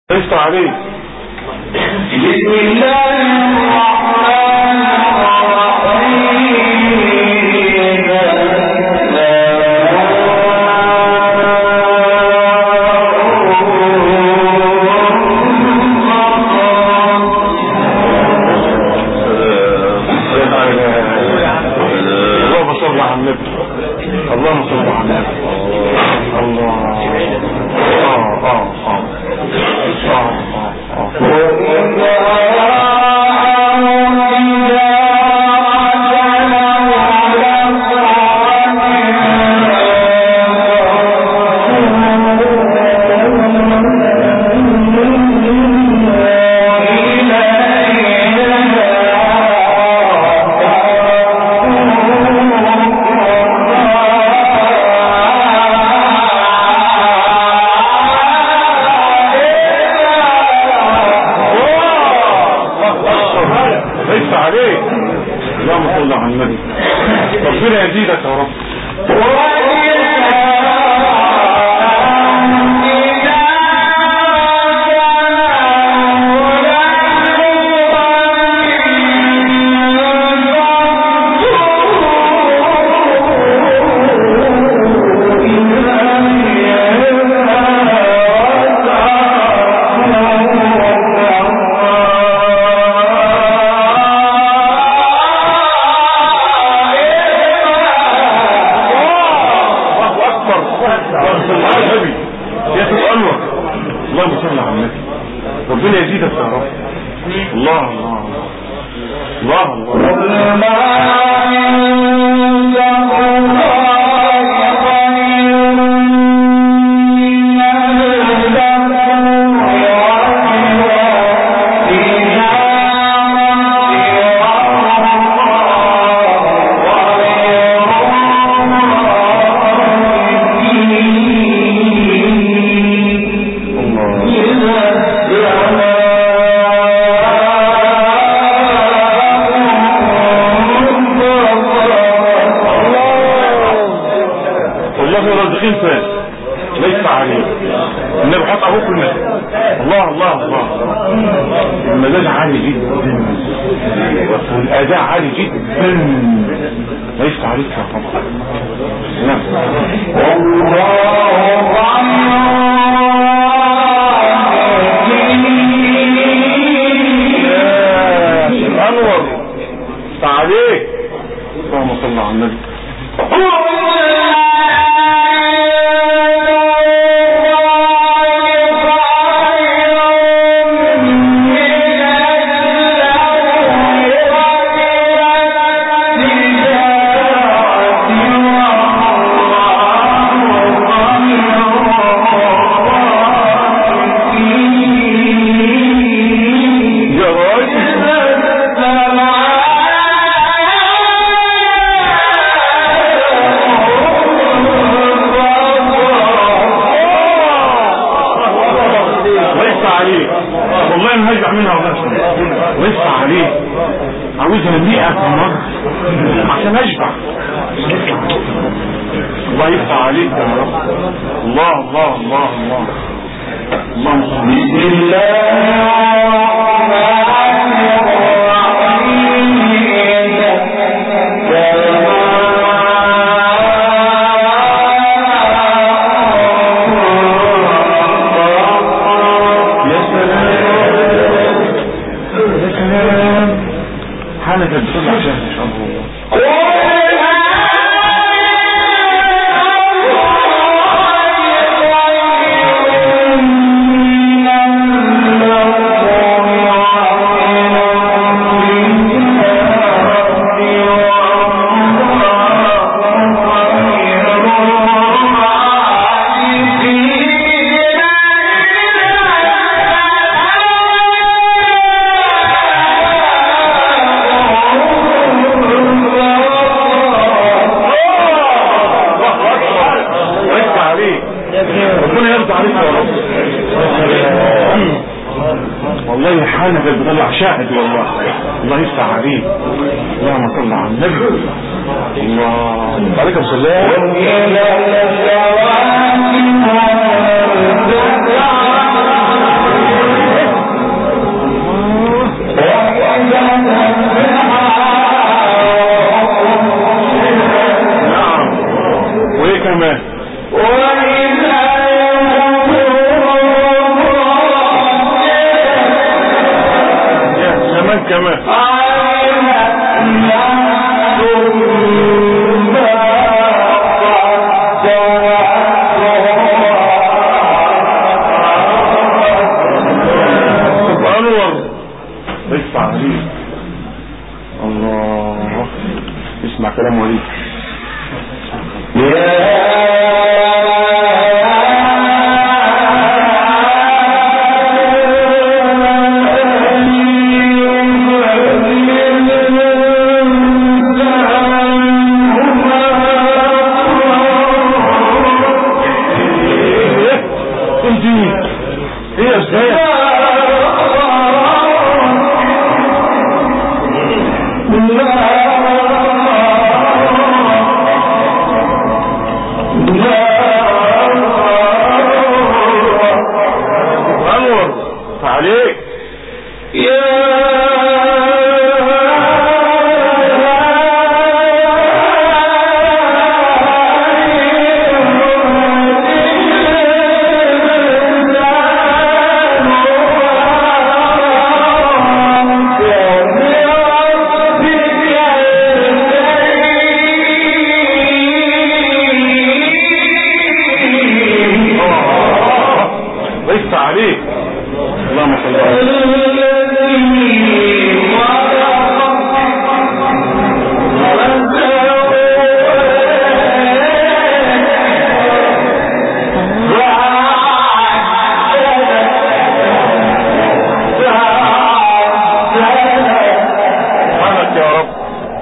ليس عليه. بسم الله الرحمن الرحيم. اللهم صل على النبي. اللهم صل على النبي. الله. اللهم صل على النبي. ربنا يزيدك يا رب. اللهم صل على النبي. ربنا يزيدك يا رب. الله الله الله ليس عليه. النبي حط اهو كل الله الله الله. المزاج عالي جدا والاداء عالي جدا. ليس عليك يا طبعا. نعم. انور عليك. اللهم صل على النبي. والله ما هرجع منها ويصفى عليه. عاوزها 100 مرة عشان اشبع. الله يفتح عليك يا رب. الله الله الله الله. اللهم صل. بسم حالك بتطلع عشان ان شاء الله. ربنا يرضى عليك يا رب. والله حالك بتطلع شاهد والله. الله يفتح عليك. اللهم صل على النبي. الله عليكم السلام. كمان. اسمع عليك الله، اسمع كلام وليد. ايه ازاي انور عليك عليك. اللهم صل على سبحانك يا رب.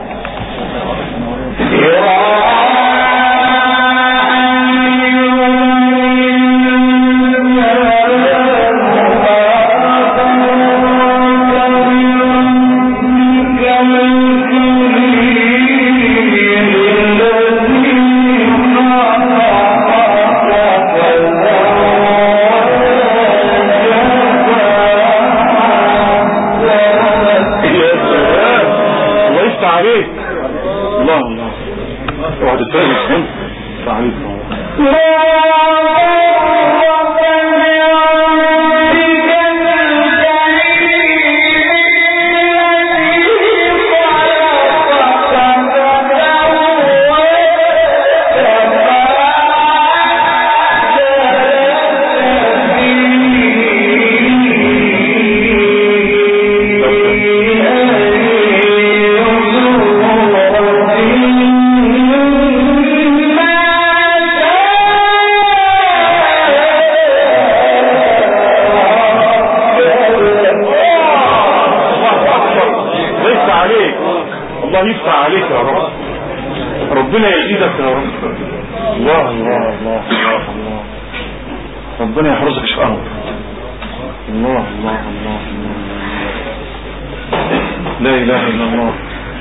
عليك الله الله اوعى تتفهم عليك الله يفتح عليك يا رب، ربنا يزيدك يا رب. الله الله الله الله الله، ربنا يحرزك شقاوة. الله الله الله الله، لا اله الا الله.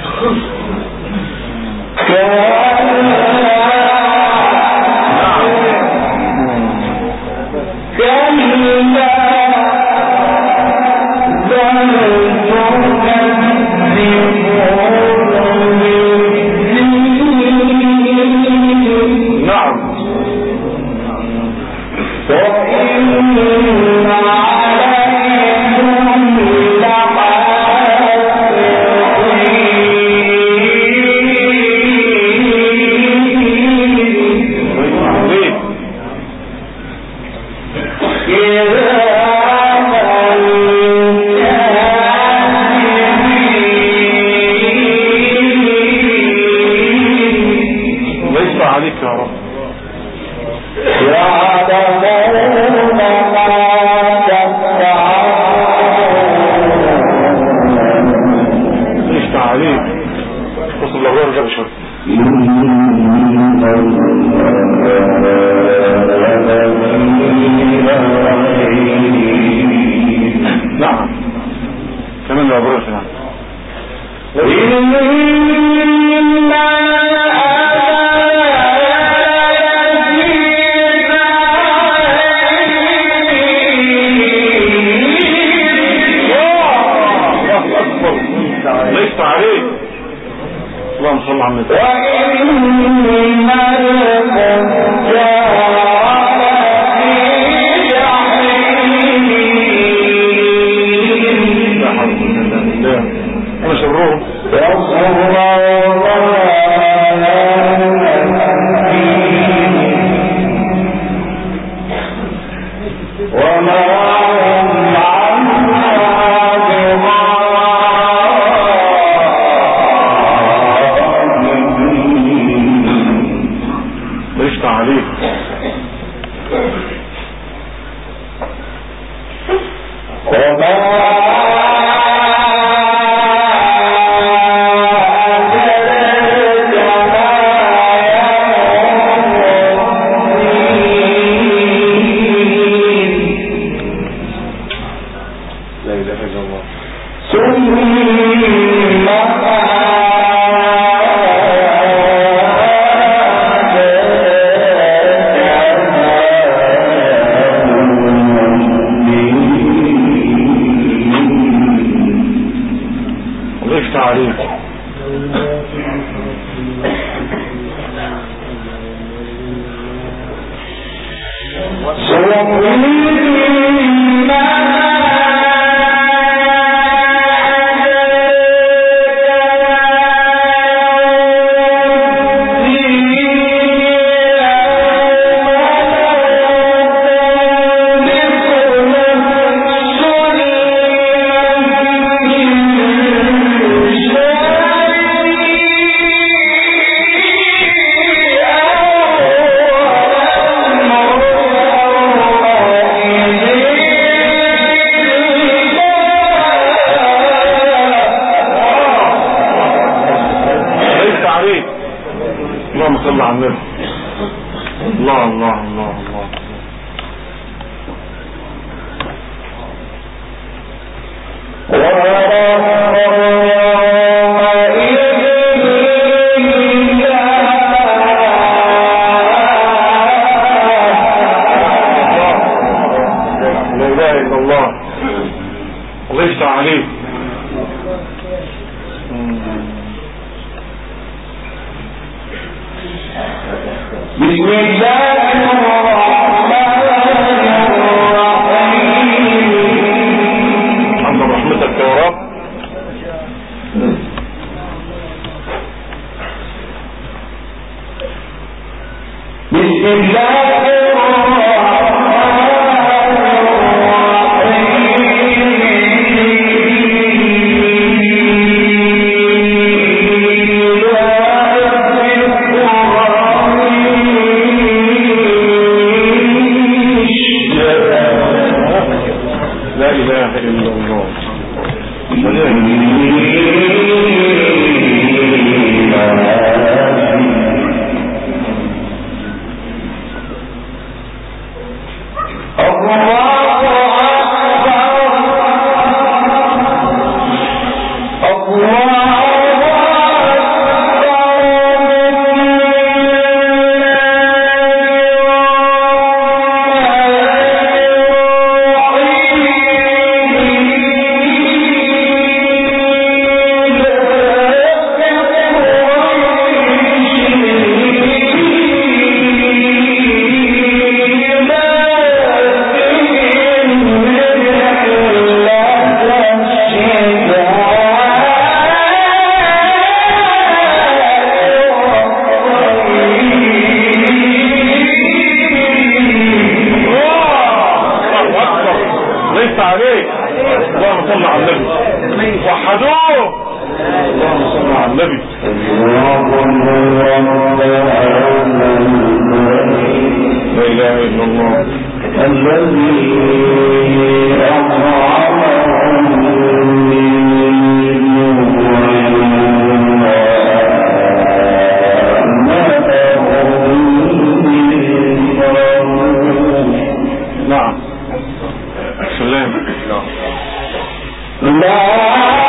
عليك يا رب. يفتح عليك. وصل الله ورجع بشوي. نعم كمان يا بريس. نعم ليس عليك. اللهم صل على النبي. لا حول ولا قوة إلا بالله. لا